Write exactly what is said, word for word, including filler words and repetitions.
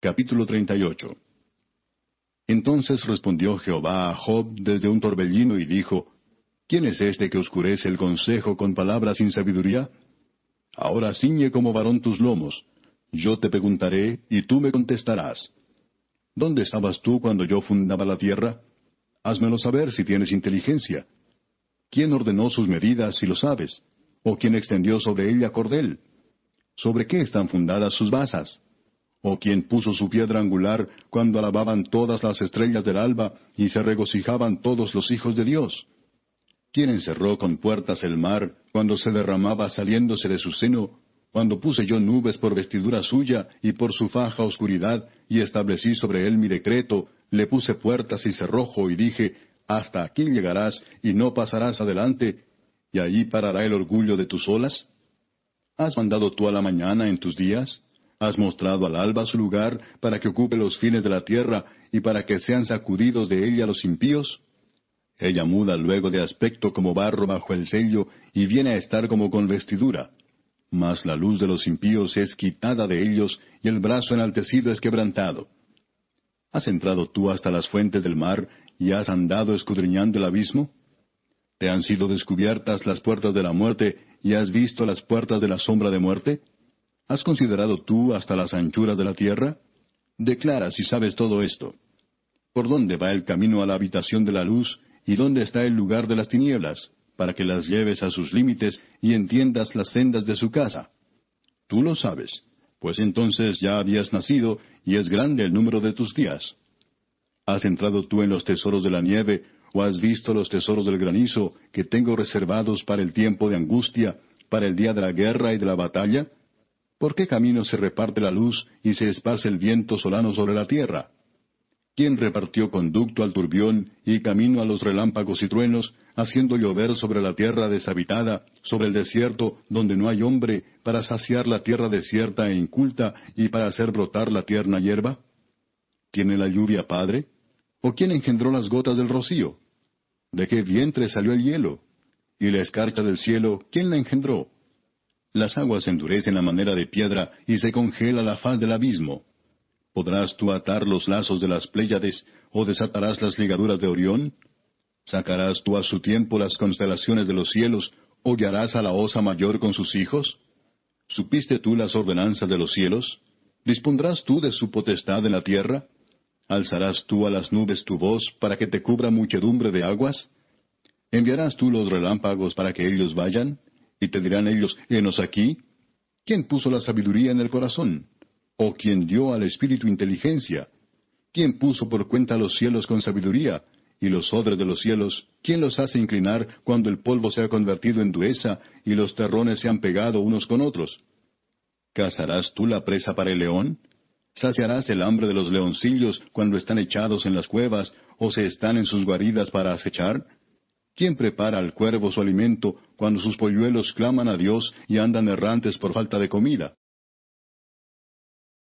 Capítulo treinta y ocho. Entonces respondió Jehová a Job desde un torbellino y dijo, ¿Quién es este que oscurece el consejo con palabras sin sabiduría? Ahora ciñe como varón tus lomos. Yo te preguntaré, y tú me contestarás. ¿Dónde estabas tú cuando yo fundaba la tierra? Házmelo saber si tienes inteligencia. ¿Quién ordenó sus medidas, si lo sabes? ¿O quién extendió sobre ella cordel? ¿Sobre qué están fundadas sus basas? ¿O quién puso su piedra angular cuando alababan todas las estrellas del alba y se regocijaban todos los hijos de Dios? ¿Quién encerró con puertas el mar cuando se derramaba saliéndose de su seno, cuando puse yo nubes por vestidura suya y por su faja oscuridad, y establecí sobre él mi decreto, le puse puertas y cerrojo, y dije, hasta aquí llegarás y no pasarás adelante, y allí parará el orgullo de tus olas? ¿Has mandado tú a la mañana en tus días? ¿Has mostrado al alba su lugar para que ocupe los fines de la tierra y para que sean sacudidos de ella los impíos? Ella muda luego de aspecto como barro bajo el sello y viene a estar como con vestidura. Mas la luz de los impíos es quitada de ellos y el brazo enaltecido es quebrantado. ¿Has entrado tú hasta las fuentes del mar y has andado escudriñando el abismo? ¿Te han sido descubiertas las puertas de la muerte y has visto las puertas de la sombra de muerte? ¿Has considerado tú hasta las anchuras de la tierra? Declara si sabes todo esto. ¿Por dónde va el camino a la habitación de la luz, y dónde está el lugar de las tinieblas, para que las lleves a sus límites y entiendas las sendas de su casa? Tú lo sabes, pues entonces ya habías nacido, y es grande el número de tus días. ¿Has entrado tú en los tesoros de la nieve, o has visto los tesoros del granizo, que tengo reservados para el tiempo de angustia, para el día de la guerra y de la batalla? ¿Por qué camino se reparte la luz y se esparce el viento solano sobre la tierra? ¿Quién repartió conducto al turbión y camino a los relámpagos y truenos, haciendo llover sobre la tierra deshabitada, sobre el desierto donde no hay hombre, para saciar la tierra desierta e inculta y para hacer brotar la tierna hierba? ¿Tiene la lluvia padre? ¿O quién engendró las gotas del rocío? ¿De qué vientre salió el hielo? ¿Y la escarcha del cielo, quién la engendró? Las aguas endurecen a manera de piedra y se congela la faz del abismo. ¿Podrás tú atar los lazos de las Pléyades, o desatarás las ligaduras de Orión? ¿Sacarás tú a su tiempo las constelaciones de los cielos, o guiarás a la osa mayor con sus hijos? ¿Supiste tú las ordenanzas de los cielos? ¿Dispondrás tú de su potestad en la tierra? ¿Alzarás tú a las nubes tu voz para que te cubra muchedumbre de aguas? ¿Enviarás tú los relámpagos para que ellos vayan? ¿Y te dirán ellos, henos aquí? ¿Quién puso la sabiduría en el corazón? ¿O quién dio al espíritu inteligencia? ¿Quién puso por cuenta los cielos con sabiduría? Y los odres de los cielos, ¿quién los hace inclinar cuando el polvo se ha convertido en dureza y los terrones se han pegado unos con otros? ¿Cazarás tú la presa para el león? ¿Saciarás el hambre de los leoncillos cuando están echados en las cuevas o se están en sus guaridas para acechar? ¿Quién prepara al cuervo su alimento cuando sus polluelos claman a Dios y andan errantes por falta de comida?